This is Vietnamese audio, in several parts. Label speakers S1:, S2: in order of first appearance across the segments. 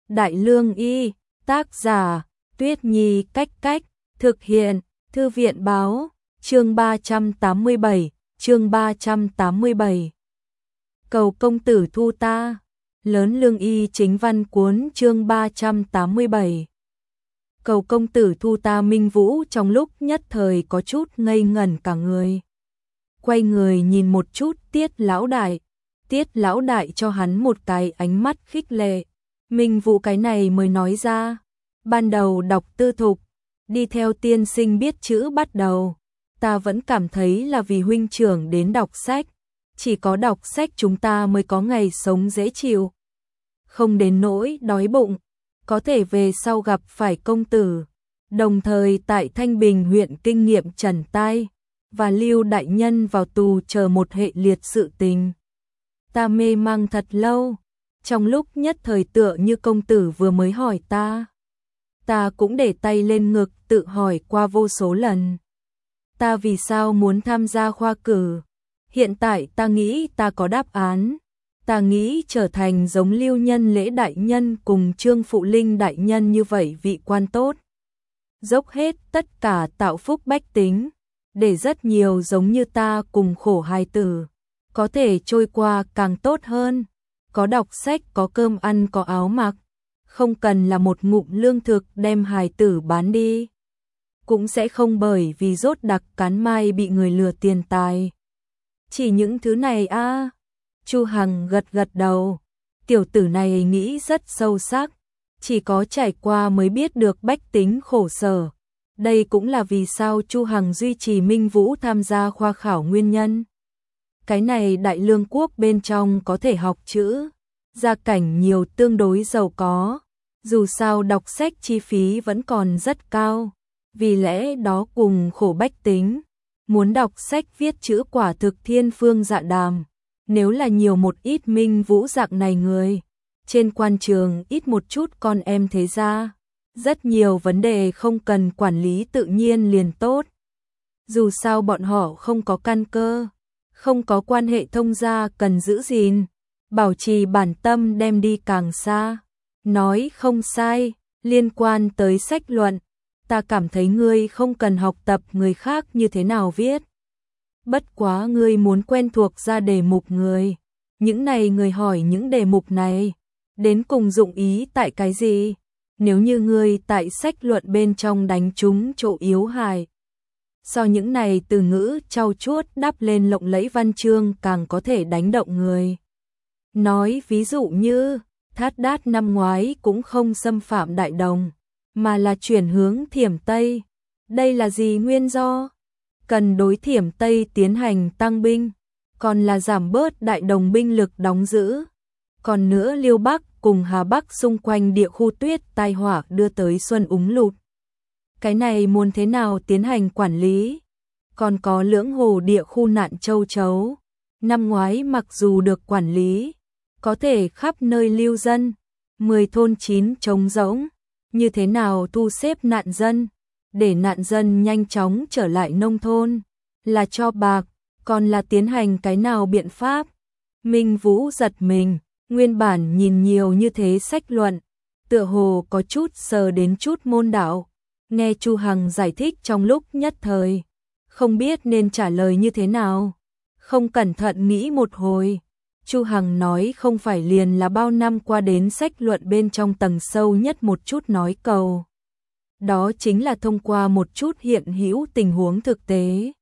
S1: Đại Lương Y, tác giả, Tuyết Nhi Cách Cách, thực hiện, Thư viện Báo, chương 387, chương 387. Cầu công tử thu ta, Lớn Lương Y chính văn cuốn chương 387. Cầu công tử thu ta. Minh Vũ trong lúc nhất thời có chút ngây ngẩn cả người. Quay người nhìn một chút Tiết lão đại. Tiết lão đại cho hắn một cái ánh mắt khích lệ. Minh Vũ cái này mới nói ra. Ban đầu đọc tư thục, đi theo tiên sinh biết chữ bắt đầu. Ta vẫn cảm thấy là vì huynh trưởng đến đọc sách. Chỉ có đọc sách chúng ta mới có ngày sống dễ chịu. Không đến nỗi đói bụng. Có thể về sau gặp phải công tử. Đồng thời tại Thanh Bình huyện kinh nghiệm trần tai. Và Lưu đại nhân vào tù chờ một hệ liệt sự tình. Ta mê mang thật lâu. Trong lúc nhất thời tựa như công tử vừa mới hỏi ta. Ta cũng để tay lên ngực tự hỏi qua vô số lần. Ta vì sao muốn tham gia khoa cử? Hiện tại ta nghĩ ta có đáp án. Ta nghĩ trở thành giống Lưu Nhân Lễ đại nhân cùng Trương Phụ Linh đại nhân như vậy vị quan tốt. Dốc hết tất cả tạo phúc bách tính. Để rất nhiều giống như ta cùng khổ hài tử. Có thể trôi qua càng tốt hơn. Có đọc sách, có cơm ăn, có áo mặc. Không cần là một ngụm lương thực đem hài tử bán đi. Cũng sẽ không bởi vì rốt đặc cán mai bị người lừa tiền tài. Chỉ những thứ này a. Chu Hằng gật gật đầu. Tiểu tử này nghĩ rất sâu sắc. Chỉ có trải qua mới biết được bách tính khổ sở. Đây cũng là vì sao Chu Hằng duy trì Minh Vũ tham gia khoa khảo nguyên nhân. Cái này Đại Lương quốc bên trong có thể học chữ. Gia cảnh nhiều tương đối giàu có. Dù sao đọc sách chi phí vẫn còn rất cao. Vì lẽ đó cùng khổ bách tính. Muốn đọc sách viết chữ quả thực thiên phương dạ đàm. Nếu là nhiều một ít Minh Vũ dạng này người. Trên quan trường ít một chút con em thế gia. Rất nhiều vấn đề không cần quản lý tự nhiên liền tốt. Dù sao bọn họ không có căn cơ. Không có quan hệ thông gia cần giữ gìn. Bảo trì bản tâm đem đi càng xa. Nói không sai, liên quan tới sách luận. Ta cảm thấy ngươi không cần học tập người khác như thế nào viết. Bất quá ngươi muốn quen thuộc ra đề mục người. Những này người hỏi những đề mục này. Đến cùng dụng ý tại cái gì? Nếu như ngươi tại sách luận bên trong đánh trúng chỗ yếu hài. So những này từ ngữ trau chuốt đắp lên lộng lẫy văn chương càng có thể đánh động người. Nói ví dụ như, Thát Đát năm ngoái cũng không xâm phạm Đại Đồng, mà là chuyển hướng Thiểm Tây. Đây là gì nguyên do? Cần đối Thiểm Tây tiến hành tăng binh, còn là giảm bớt Đại Đồng binh lực đóng giữ. Còn nữa Liêu Bắc cùng Hà Bắc xung quanh địa khu tuyết tai họa đưa tới xuân úng lụt. Cái này muốn thế nào tiến hành quản lý? Còn có Lưỡng Hồ địa khu nạn châu chấu. Năm ngoái mặc dù được quản lý, có thể khắp nơi lưu dân, 10 thôn 9 trống rỗng, như thế nào thu xếp nạn dân, để nạn dân nhanh chóng trở lại nông thôn, là cho bạc, còn là tiến hành cái nào biện pháp? Minh Vũ giật mình, nguyên bản nhìn nhiều như thế sách luận, tựa hồ có chút sờ đến chút môn đạo, nghe Chu Hằng giải thích trong lúc nhất thời, không biết nên trả lời như thế nào, không cẩn thận nghĩ một hồi. Chu Hằng nói không phải liền là bao năm qua đến sách luận bên trong tầng sâu nhất một chút nói cầu. Đó chính là thông qua một chút hiện hữu tình huống thực tế.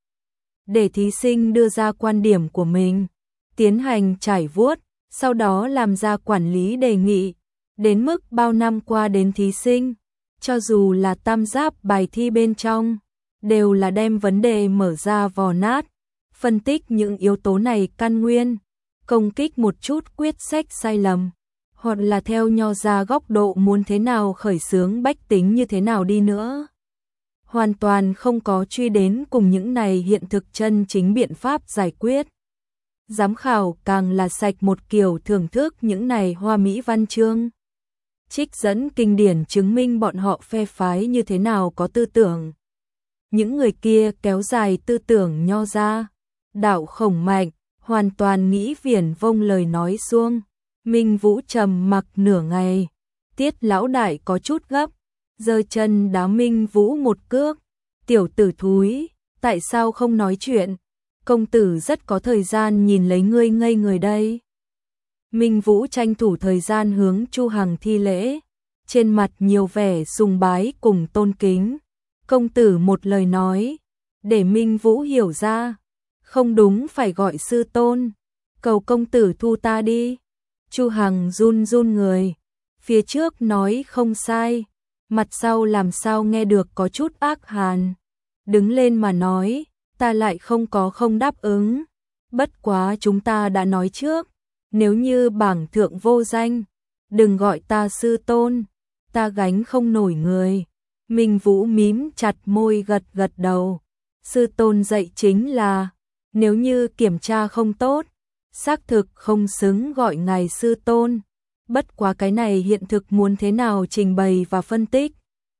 S1: Để thí sinh đưa ra quan điểm của mình, tiến hành trải vuốt, sau đó làm ra quản lý đề nghị. Đến mức bao năm qua đến thí sinh, cho dù là tam giáp bài thi bên trong, đều là đem vấn đề mở ra vò nát, phân tích những yếu tố này căn nguyên. Công kích một chút quyết sách sai lầm, hoặc là theo nho ra góc độ muốn thế nào khởi xướng bách tính như thế nào đi nữa. Hoàn toàn không có truy đến cùng những này hiện thực chân chính biện pháp giải quyết. Giám khảo càng là sạch một kiểu thưởng thức những này hoa mỹ văn chương. Trích dẫn kinh điển chứng minh bọn họ phe phái như thế nào có tư tưởng. Những người kia kéo dài tư tưởng nho ra, đạo khổng mạnh, hoàn toàn nghĩ viển vông lời nói suông. Minh Vũ trầm mặc nửa ngày, Tiết lão đại có chút gấp, giơ chân đá Minh Vũ một cước. Tiểu tử thúi, tại sao không nói chuyện? Công tử rất có thời gian nhìn lấy ngươi ngây người đây. Minh Vũ tranh thủ thời gian hướng Chu Hằng thi lễ, trên mặt nhiều vẻ sùng bái cùng tôn kính. Công tử một lời nói, để Minh Vũ hiểu ra, không đúng phải gọi sư tôn, cầu công tử thu ta đi. Chu Hằng run run người, phía trước nói không sai, mặt sau làm sao nghe được có chút ác hàn. Đứng lên mà nói, ta lại không đáp ứng, bất quá chúng ta đã nói trước, nếu như bảng thượng vô danh, đừng gọi ta sư tôn, ta gánh không nổi người. Minh Vũ mím chặt môi gật gật đầu, sư tôn dạy chính là, nếu như kiểm tra không tốt, xác thực không xứng gọi ngài sư tôn, bất quá cái này hiện thực muốn thế nào trình bày và phân tích.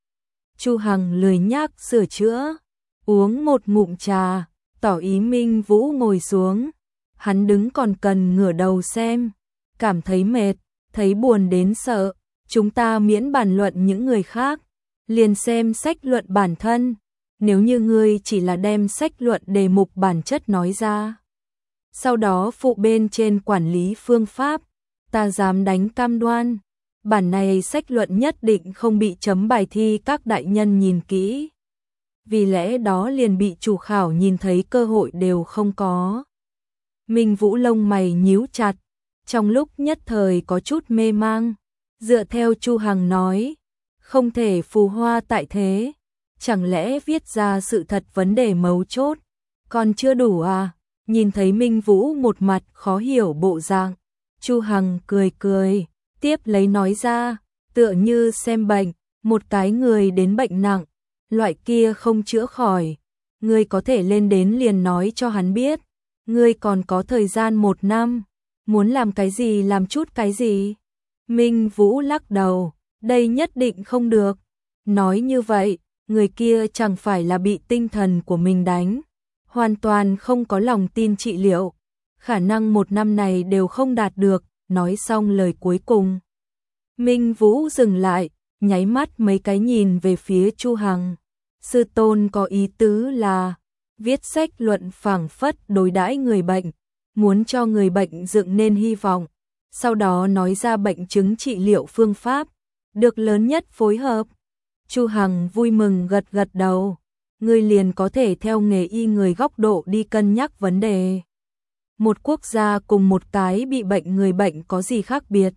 S1: Chu Hằng lười nhác sửa chữa, uống một ngụm trà, tỏ ý Minh Vũ ngồi xuống. Hắn đứng còn cần ngửa đầu xem, cảm thấy mệt, thấy buồn đến sợ. Chúng ta miễn bàn luận những người khác, liền xem sách luận bản thân. Nếu như ngươi chỉ là đem sách luận đề mục bản chất nói ra, sau đó phụ bên trên quản lý phương pháp, ta dám đánh cam đoan, bản này sách luận nhất định không bị chấm bài thi các đại nhân nhìn kỹ. Vì lẽ đó liền bị chủ khảo nhìn thấy cơ hội đều không có. Minh Vũ lông mày nhíu chặt, trong lúc nhất thời có chút mê mang. Dựa theo Chu Hằng nói, không thể phù hoa tại thế, chẳng lẽ viết ra sự thật vấn đề mấu chốt, còn chưa đủ à? Nhìn thấy Minh Vũ một mặt khó hiểu bộ dạng, Chu Hằng cười cười, tiếp lấy nói ra, tựa như xem bệnh, một cái người đến bệnh nặng, loại kia không chữa khỏi, ngươi có thể lên đến liền nói cho hắn biết, ngươi còn có thời gian 1 năm, muốn làm cái gì làm chút cái gì. Minh Vũ lắc đầu, đây nhất định không được. Nói như vậy, người kia chẳng phải là bị tinh thần của mình đánh, hoàn toàn không có lòng tin trị liệu, khả năng 1 năm này đều không đạt được. Nói xong lời cuối cùng, Minh Vũ dừng lại, nháy mắt mấy cái nhìn về phía Chu Hằng. Sư tôn có ý tứ là viết sách luận phảng phất đối đãi người bệnh, muốn cho người bệnh dựng nên hy vọng, sau đó nói ra bệnh chứng trị liệu phương pháp, được lớn nhất phối hợp. Chu Hằng vui mừng gật gật đầu, ngươi liền có thể theo nghề y người góc độ đi cân nhắc vấn đề. Một quốc gia cùng một cái bị bệnh người bệnh có gì khác biệt?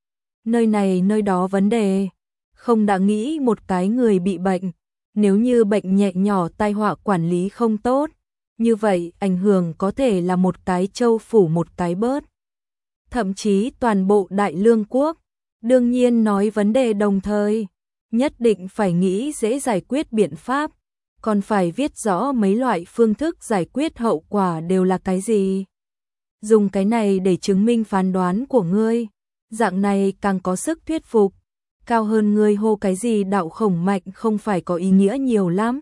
S1: Nơi này nơi đó vấn đề, không đã nghĩ một cái người bị bệnh, nếu như bệnh nhẹ nhỏ tai họa quản lý không tốt, như vậy ảnh hưởng có thể là một cái châu phủ một cái bớt, thậm chí toàn bộ Đại Lương quốc. Đương nhiên nói vấn đề đồng thời, nhất định phải nghĩ dễ giải quyết biện pháp, còn phải viết rõ mấy loại phương thức giải quyết hậu quả đều là cái gì. Dùng cái này để chứng minh phán đoán của ngươi, dạng này càng có sức thuyết phục, cao hơn ngươi hô cái gì đạo khổng mạnh không phải có ý nghĩa nhiều lắm.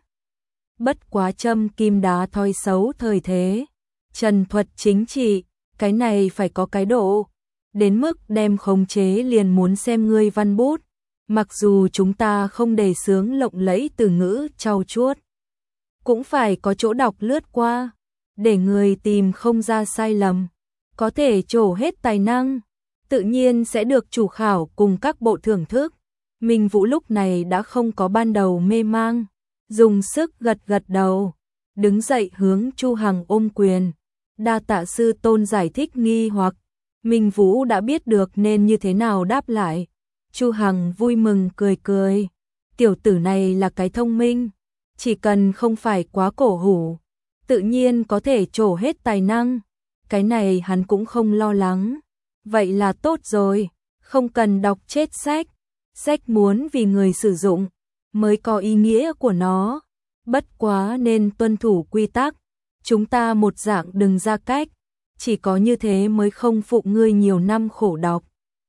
S1: Bất quá châm kim đá thoi xấu thời thế, trần thuật chính trị, cái này phải có cái độ, đến mức đem khống chế liền muốn xem ngươi văn bút, mặc dù chúng ta không đề xướng lộng lẫy từ ngữ trau chuốt, cũng phải có chỗ đọc lướt qua, để người tìm không ra sai lầm, có thể trổ hết tài năng, tự nhiên sẽ được chủ khảo cùng các bộ thưởng thức. Minh Vũ lúc này đã không có ban đầu mê mang, dùng sức gật gật đầu, đứng dậy hướng Chu Hằng ôm quyền, đa tạ sư tôn giải thích nghi hoặc. Minh Vũ đã biết được nên như thế nào đáp lại. Chu Hằng vui mừng cười cười, tiểu tử này là cái thông minh, chỉ cần không phải quá cổ hủ, tự nhiên có thể trổ hết tài năng, cái này hắn cũng không lo lắng. Vậy là tốt rồi, không cần đọc chết sách, sách muốn vì người sử dụng mới có ý nghĩa của nó, bất quá nên tuân thủ quy tắc, chúng ta một dạng đừng ra cách, chỉ có như thế mới không phụ ngươi nhiều năm khổ đọc.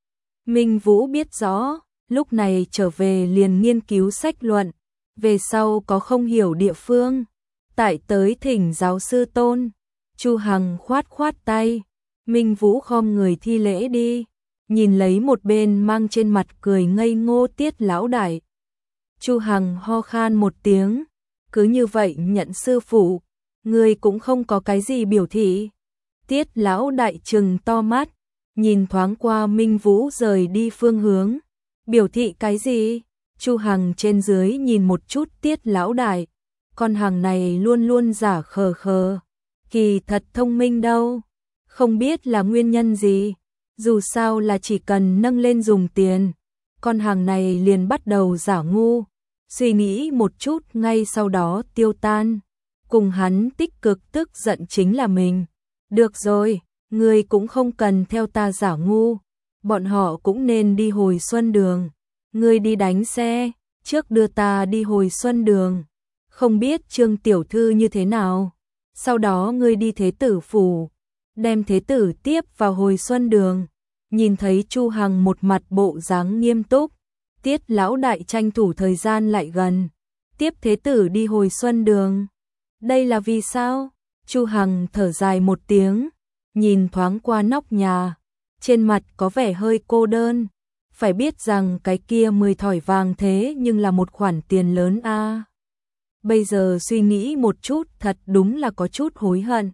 S1: Minh Vũ biết rõ, lúc này trở về liền nghiên cứu sách luận, về sau có không hiểu địa phương, tại tới thỉnh giáo sư tôn. Chu Hằng khoát khoát tay, Minh Vũ khom người thi lễ đi, nhìn lấy một bên mang trên mặt cười ngây ngô Tiết lão đại. Chu Hằng ho khan một tiếng, cứ như vậy nhận sư phụ, người cũng không có cái gì biểu thị. Tiết lão đại trừng to mắt, nhìn thoáng qua Minh Vũ rời đi phương hướng, biểu thị cái gì? Chu Hằng trên dưới nhìn một chút Tiết lão đại, con hàng này luôn luôn giả khờ khờ, kỳ thật thông minh đâu, không biết là nguyên nhân gì, dù sao là chỉ cần nâng lên dùng tiền, con hàng này liền bắt đầu giả ngu, suy nghĩ một chút ngay sau đó tiêu tan, cùng hắn tích cực tức giận chính là mình. Được rồi, ngươi cũng không cần theo ta giả ngu, bọn họ cũng nên đi hồi xuân đường, ngươi đi đánh xe, trước đưa ta đi hồi xuân đường, không biết Trương tiểu thư như thế nào, sau đó ngươi đi thế tử phủ, đem thế tử tiếp vào hồi xuân đường. Nhìn thấy Chu Hằng một mặt bộ dáng nghiêm túc, Tiết lão đại tranh thủ thời gian lại gần, tiếp thế tử đi hồi xuân đường. Đây là vì sao? Chu Hằng thở dài một tiếng, nhìn thoáng qua nóc nhà, trên mặt có vẻ hơi cô đơn, phải biết rằng cái kia 10 thỏi vàng thế nhưng là một khoản tiền lớn a. Bây giờ suy nghĩ một chút thật đúng là có chút hối hận.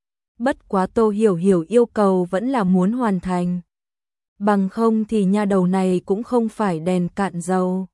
S1: Bất quá Tô Hiểu Hiểu yêu cầu vẫn là muốn hoàn thành. Bằng không thì nha đầu này cũng không phải đèn cạn dầu.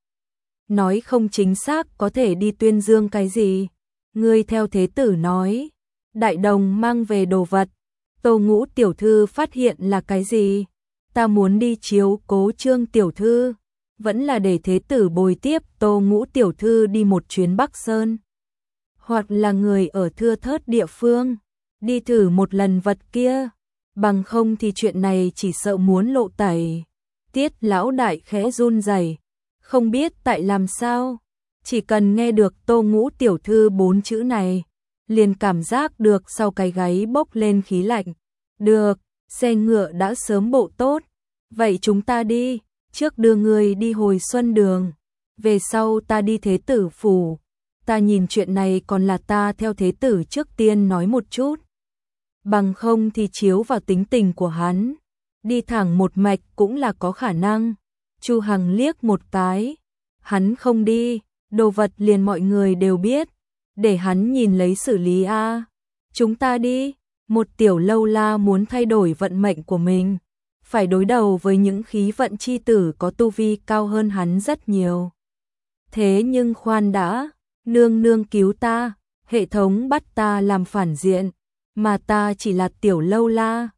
S1: Nói không chính xác có thể đi tuyên dương cái gì. Ngươi theo thế tử nói, đại đồng mang về đồ vật, Tô Ngũ tiểu thư phát hiện là cái gì? Ta muốn đi chiếu cố Trương tiểu thư, vẫn là để thế tử bồi tiếp Tô Ngũ tiểu thư đi một chuyến Bắc Sơn. Hoặc là người ở thưa thớt địa phương, đi thử một lần vật kia, bằng không thì chuyện này chỉ sợ muốn lộ tẩy. Tiết lão đại khẽ run rẩy, không biết tại làm sao, chỉ cần nghe được Tô Ngũ tiểu thư 4 chữ này, liền cảm giác được sau cái gáy bốc lên khí lạnh. Được, xe ngựa đã sớm bộ tốt, vậy chúng ta đi, trước đưa người đi hồi xuân đường, về sau ta đi thế tử phủ, ta nhìn chuyện này còn là ta theo thế tử trước tiên nói một chút. Bằng không thì chiếu vào tính tình của hắn, đi thẳng một mạch cũng là có khả năng. Chu Hằng liếc một cái, hắn không đi, đồ vật liền mọi người đều biết, để hắn nhìn lấy xử lý a. Chúng ta đi, một tiểu lâu la muốn thay đổi vận mệnh của mình, phải đối đầu với những khí vận chi tử có tu vi cao hơn hắn rất nhiều. Thế nhưng khoan đã, nương nương cứu ta, hệ thống bắt ta làm phản diện, mà ta chỉ là tiểu lâu la,